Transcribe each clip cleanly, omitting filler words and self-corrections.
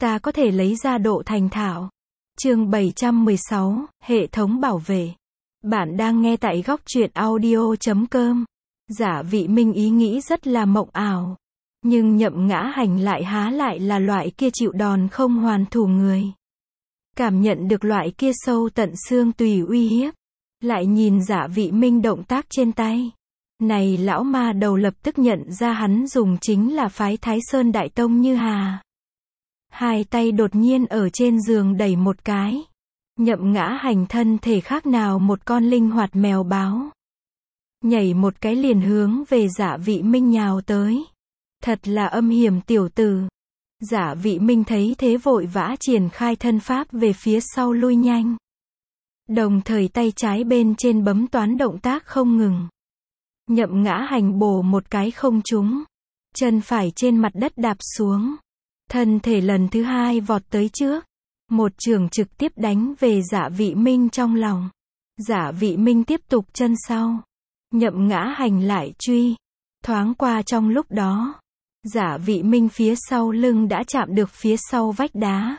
ta có thể lấy ra độ thành thạo. Chương 716, hệ thống bảo vệ. Bạn đang nghe tại góc truyện audio.com. Giả Vị Minh ý nghĩ rất là mộng ảo. Nhưng Nhậm Ngã Hành lại há lại là loại kia chịu đòn không hoàn thủ người. Cảm nhận được loại kia sâu tận xương tùy uy hiếp. Lại nhìn Giả Vị Minh động tác trên tay. Này lão ma đầu lập tức nhận ra hắn dùng chính là phái Thái Sơn Đại Tông Như Hà. Hai tay đột nhiên ở trên giường đẩy một cái. Nhậm Ngã Hành thân thể khác nào một con linh hoạt mèo báo. Nhảy một cái liền hướng về Giả Vị Minh nhào tới. Thật là âm hiểm tiểu tử. Giả Vị Minh thấy thế vội vã triển khai thân pháp về phía sau lui nhanh. Đồng thời tay trái bên trên bấm toán động tác không ngừng. Nhậm Ngã Hành bổ một cái không trúng. Chân phải trên mặt đất đạp xuống. Thân thể lần thứ hai vọt tới trước. Một chưởng trực tiếp đánh về Giả Vị Minh trong lòng. Giả Vị Minh tiếp tục chân sau. Nhậm Ngã Hành lại truy. Thoáng qua trong lúc đó. Giả Vị Minh phía sau lưng đã chạm được phía sau vách đá.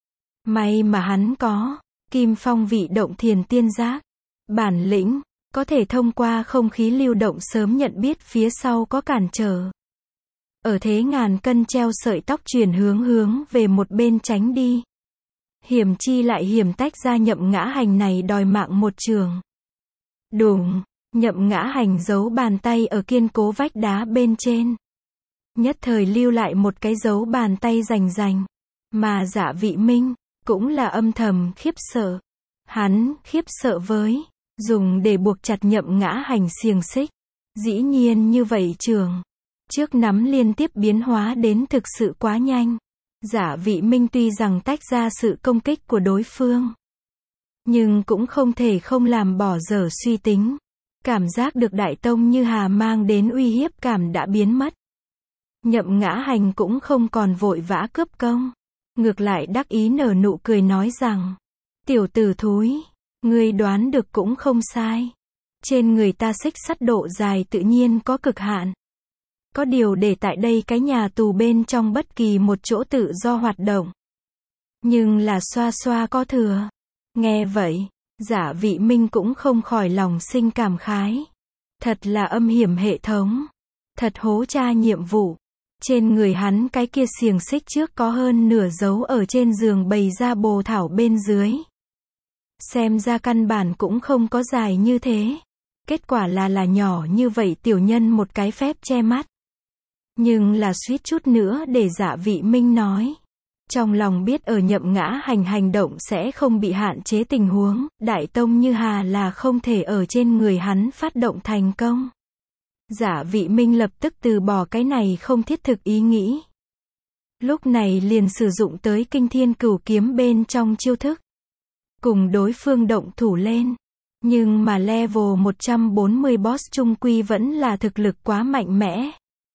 May mà hắn có Kim Phong Vị Động Thiền Tiên Giác. Bản lĩnh, có thể thông qua không khí lưu động sớm nhận biết phía sau có cản trở. Ở thế ngàn cân treo sợi tóc chuyển hướng về một bên tránh đi. Hiểm chi lại hiểm tách ra Nhậm Ngã Hành này đòi mạng một trường. Đùng, Nhậm Ngã Hành giấu bàn tay ở kiên cố vách đá bên trên. Nhất thời lưu lại một cái dấu bàn tay rành. Mà Giả Vị Minh cũng là âm thầm khiếp sợ. Hắn khiếp sợ với dùng để buộc chặt Nhậm Ngã Hành xiềng xích. Dĩ nhiên như vậy trường trước nắm liên tiếp biến hóa đến thực sự quá nhanh. Giả Vị Minh tuy rằng tách ra sự công kích của đối phương, nhưng cũng không thể không làm bỏ dở suy tính. Cảm giác được Đại Tông Như Hà mang đến uy hiếp cảm đã biến mất. Nhậm Ngã Hành cũng không còn vội vã cướp công. Ngược lại đắc ý nở nụ cười nói rằng, tiểu tử thúi, ngươi đoán được cũng không sai. Trên người ta xích sắt độ dài tự nhiên có cực hạn. Có điều để tại đây cái nhà tù bên trong bất kỳ một chỗ tự do hoạt động. Nhưng là xoa có thừa. Nghe vậy, Giả Vị Minh cũng không khỏi lòng sinh cảm khái. Thật là âm hiểm hệ thống. Thật hố cha nhiệm vụ. Trên người hắn cái kia xiềng xích trước có hơn nửa dấu ở trên giường bày ra bồ thảo bên dưới. Xem ra căn bản cũng không có dài như thế. Kết quả là nhỏ như vậy tiểu nhân một cái phép che mắt. Nhưng là suýt chút nữa để Giả Vị Minh nói. Trong lòng biết ở Nhậm Ngã Hành hành động sẽ không bị hạn chế tình huống, Đại Tông Như Hà là không thể ở trên người hắn phát động thành công. Giả Vị Minh lập tức từ bỏ cái này không thiết thực ý nghĩ. Lúc này liền sử dụng tới Kinh Thiên Cửu Kiếm bên trong chiêu thức. Cùng đối phương động thủ lên. Nhưng mà level 140 boss trung quy vẫn là thực lực quá mạnh mẽ.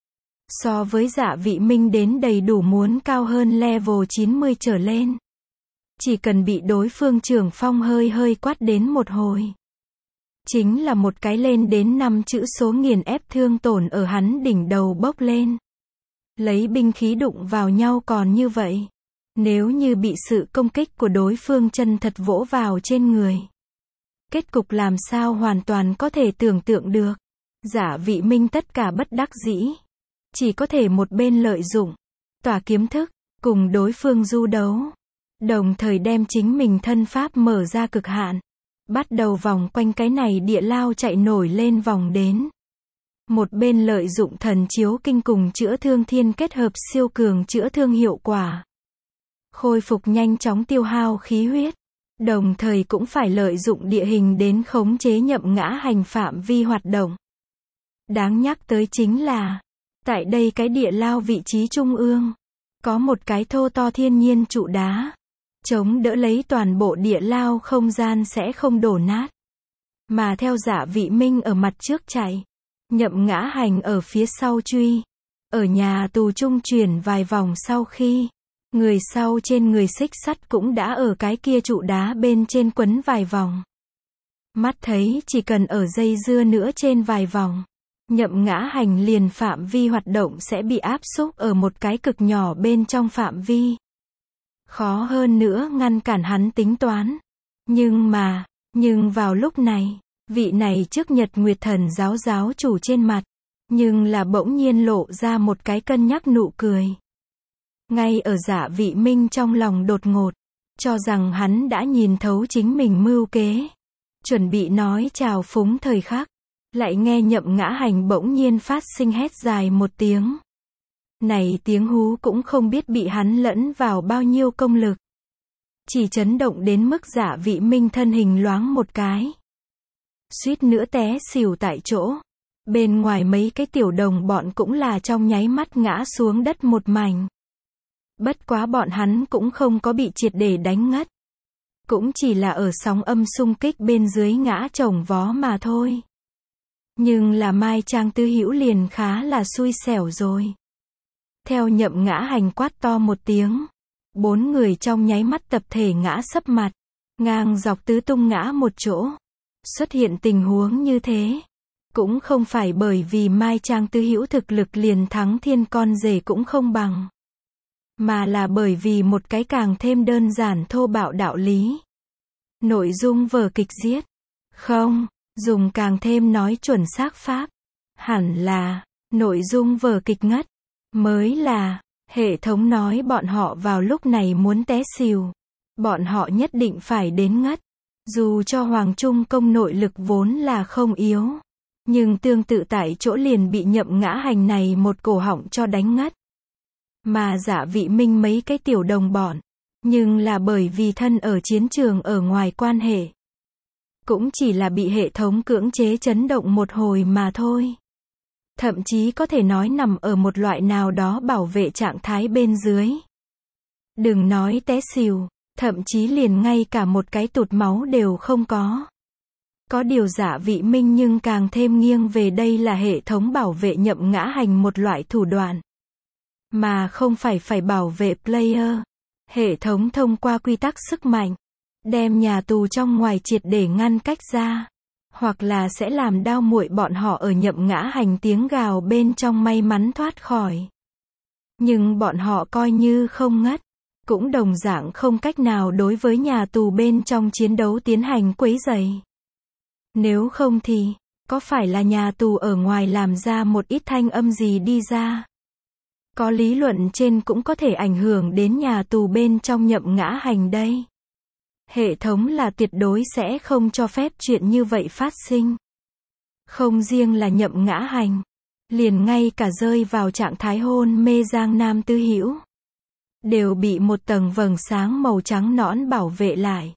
So với Giả Vị Minh đến đầy đủ muốn cao hơn level 90 trở lên. Chỉ cần bị đối phương trưởng phong hơi quát đến một hồi. Chính là một cái lên đến 5 chữ số nghiền ép thương tổn ở hắn đỉnh đầu bốc lên. Lấy binh khí đụng vào nhau còn như vậy. Nếu như bị sự công kích của đối phương chân thật vỗ vào trên người. Kết cục làm sao hoàn toàn có thể tưởng tượng được. Giả Vị Minh tất cả bất đắc dĩ. Chỉ có thể một bên lợi dụng tỏa kiếm thức, cùng đối phương du đấu. Đồng thời đem chính mình thân pháp mở ra cực hạn. Bắt đầu vòng quanh cái này địa lao chạy nổi lên vòng đến. Một bên lợi dụng thần chiếu kinh cùng chữa thương thiên kết hợp siêu cường chữa thương hiệu quả. Khôi phục nhanh chóng tiêu hao khí huyết. Đồng thời cũng phải lợi dụng địa hình đến khống chế Nhậm Ngã Hành phạm vi hoạt động. Đáng nhắc tới chính là, tại đây cái địa lao vị trí trung ương, có một cái thô to thiên nhiên trụ đá. Chống đỡ lấy toàn bộ địa lao không gian sẽ không đổ nát. Mà theo Giả Vị Minh ở mặt trước chạy. Nhậm Ngã Hành ở phía sau truy. Ở nhà tù trung chuyển vài vòng sau khi. Người sau trên người xích sắt cũng đã ở cái kia trụ đá bên trên quấn vài vòng. Mắt thấy chỉ cần ở dây dưa nữa trên vài vòng. Nhậm Ngã Hành liền phạm vi hoạt động sẽ bị áp xúc ở một cái cực nhỏ bên trong phạm vi. khó hơn nữa ngăn cản hắn tính toán. Nhưng vào lúc này, vị này trước Nhật Nguyệt Thần giáo giáo chủ trên mặt, nhưng là bỗng nhiên lộ ra một cái cân nhắc nụ cười. Ngay ở Dạ Vị Minh trong lòng đột ngột, cho rằng hắn đã nhìn thấu chính mình mưu kế. Chuẩn bị nói chào phúng thời khắc, lại nghe Nhậm Ngã Hành bỗng nhiên phát sinh hét dài một tiếng. Này tiếng hú cũng không biết bị hắn lẫn vào bao nhiêu công lực. Chỉ chấn động đến mức Dạ Vị Minh thân hình loáng một cái. Suýt nữa té xỉu tại chỗ. Bên ngoài mấy cái tiểu đồng bọn cũng là trong nháy mắt ngã xuống đất một mảnh. Bất quá bọn hắn cũng không có bị triệt để đánh ngất. Cũng chỉ là ở sóng âm xung kích bên dưới ngã chồng vó mà thôi. Nhưng là Mai Trang Tư Hữu liền khá là xui xẻo rồi. Theo Nhậm Ngã Hành quát to một tiếng, 4 người trong nháy mắt tập thể ngã sấp mặt, ngang dọc tứ tung ngã một chỗ. Xuất hiện tình huống như thế, cũng không phải bởi vì Mai Trang Tư Hữu thực lực liền thắng thiên con rể cũng không bằng, mà là bởi vì một cái càng thêm đơn giản thô bạo đạo lý. Nội dung vở kịch giết, không, dùng càng thêm nói chuẩn xác pháp, hẳn là, nội dung vở kịch ngất, mới là, hệ thống nói bọn họ vào lúc này muốn té xỉu. Bọn họ nhất định phải đến ngất. Dù cho Hoàng Trung Công nội lực vốn là không yếu, nhưng tương tự tại chỗ liền bị Nhậm Ngã Hành này một cổ họng cho đánh ngất. Mà Dạ Vị Minh mấy cái tiểu đồng bọn, nhưng là bởi vì thân ở chiến trường ở ngoài quan hệ, cũng chỉ là bị hệ thống cưỡng chế chấn động một hồi mà thôi. Thậm chí có thể nói nằm ở một loại nào đó bảo vệ trạng thái bên dưới. Đừng nói té xỉu, thậm chí liền ngay cả một cái tụt máu đều không có. Có điều Dạ Vị Minh nhưng càng thêm nghiêng về đây là hệ thống bảo vệ Nhậm Ngã Hành một loại thủ đoạn, mà không phải bảo vệ player. Hệ thống thông qua quy tắc sức mạnh, đem nhà tù trong ngoài triệt để ngăn cách ra, hoặc là sẽ làm đau muội bọn họ ở Nhậm Ngã Hành tiếng gào bên trong may mắn thoát khỏi. Nhưng bọn họ coi như không ngất, cũng đồng dạng không cách nào đối với nhà tù bên trong chiến đấu tiến hành quấy rầy. Nếu không thì, có phải là nhà tù ở ngoài làm ra một ít thanh âm gì đi ra? Có lý luận trên cũng có thể ảnh hưởng đến nhà tù bên trong Nhậm Ngã Hành đây. Hệ thống là tuyệt đối sẽ không cho phép chuyện như vậy phát sinh. Không riêng là Nhậm Ngã Hành, liền ngay cả rơi vào trạng thái hôn mê Giang Nam Tư Hữu, đều bị một tầng vầng sáng màu trắng nõn bảo vệ lại.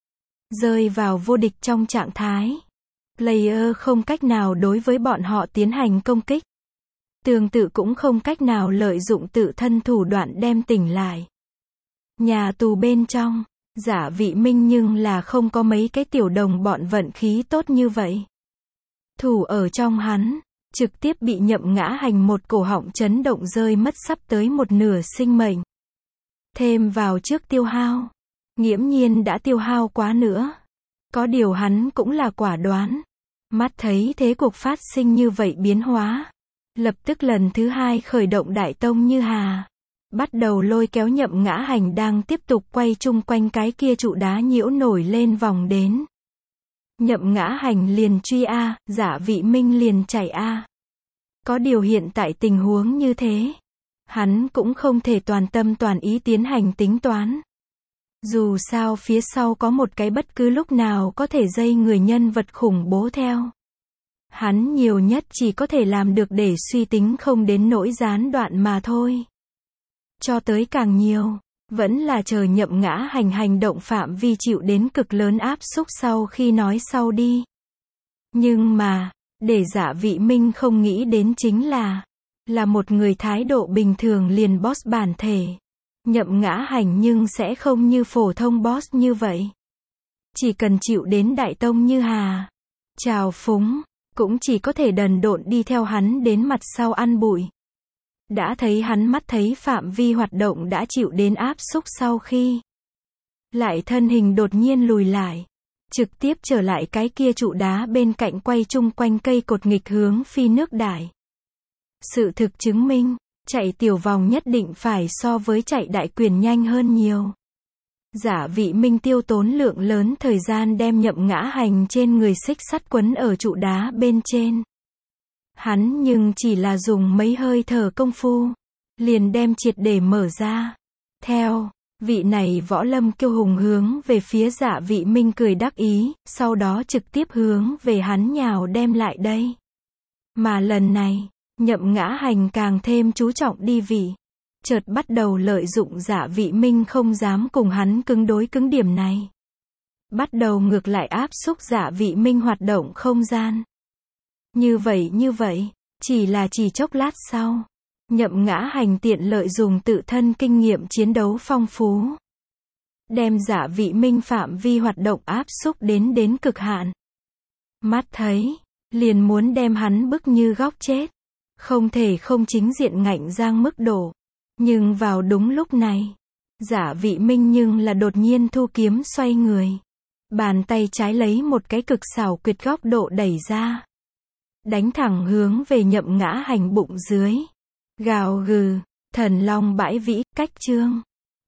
Rơi vào vô địch trong trạng thái. Player không cách nào đối với bọn họ tiến hành công kích. Tương tự cũng không cách nào lợi dụng tự thân thủ đoạn đem tỉnh lại. Nhà tù bên trong, Dạ Vị Minh nhưng là không có mấy cái tiểu đồng bọn vận khí tốt như vậy. Thủ ở trong hắn, trực tiếp bị Nhậm Ngã Hành một cổ họng chấn động rơi mất sắp tới một nửa sinh mệnh. Thêm vào trước tiêu hao, nghiễm nhiên đã tiêu hao quá nữa. Có điều hắn cũng là quả đoán. Mắt thấy thế cuộc phát sinh như vậy biến hóa, lập tức lần thứ hai khởi động Đại Tông Như Hà. Bắt đầu lôi kéo Nhậm Ngã Hành đang tiếp tục quay chung quanh cái kia trụ đá nhiễu nổi lên vòng đến. Nhậm Ngã Hành liền truy A, Dạ Vị Minh liền chạy A. Có điều hiện tại tình huống như thế, hắn cũng không thể toàn tâm toàn ý tiến hành tính toán. Dù sao phía sau có một cái bất cứ lúc nào có thể dây người nhân vật khủng bố theo. Hắn nhiều nhất chỉ có thể làm được để suy tính không đến nỗi gián đoạn mà thôi. Cho tới càng nhiều, vẫn là chờ Nhậm Ngã Hành hành động phạm vi chịu đến cực lớn áp xúc sau khi nói sau đi. Nhưng mà, để Dạ Vị Minh không nghĩ đến chính là một người thái độ bình thường liền boss bản thể. Nhậm Ngã Hành nhưng sẽ không như phổ thông boss như vậy. Chỉ cần chịu đến Đại Tông Như Hà trào phúng, cũng chỉ có thể đần độn đi theo hắn đến mặt sau ăn bụi. Đã thấy hắn mắt thấy phạm vi hoạt động đã chịu đến áp xúc sau khi lại thân hình đột nhiên lùi lại, trực tiếp trở lại cái kia trụ đá bên cạnh quay chung quanh cây cột nghịch hướng phi nước đại. Sự thực chứng minh, chạy tiểu vòng nhất định phải so với chạy đại quyền nhanh hơn nhiều. Giả Vị Minh tiêu tốn lượng lớn thời gian đem Nhậm Ngã Hành trên người xích sắt quấn ở trụ đá bên trên. Hắn nhưng chỉ là dùng mấy hơi thở công phu, liền đem triệt để mở ra. Theo, vị này võ lâm kiêu hùng hướng về phía Giả Vị Minh cười đắc ý, sau đó trực tiếp hướng về hắn nhào đem lại đây. Mà lần này, Nhậm Ngã Hành càng thêm chú trọng đi vị. Chợt bắt đầu lợi dụng Giả Vị Minh không dám cùng hắn cứng đối cứng điểm này. Bắt đầu ngược lại áp xúc Giả Vị Minh hoạt động không gian. Như vậy, chỉ chốc lát sau, Nhậm Ngã Hành tiện lợi dùng tự thân kinh nghiệm chiến đấu phong phú, đem Giả Vị Minh phạm vi hoạt động áp xúc đến cực hạn. Mắt thấy, liền muốn đem hắn bức như góc chết. Không thể không chính diện ngạnh giang mức độ. Nhưng vào đúng lúc này, Giả Vị Minh nhưng là đột nhiên thu kiếm xoay người. Bàn tay trái lấy một cái cực xảo quyệt góc độ đẩy ra. Đánh thẳng hướng về Nhậm Ngã Hành bụng dưới. Gào gừ, thần long bãi vĩ, cách chương.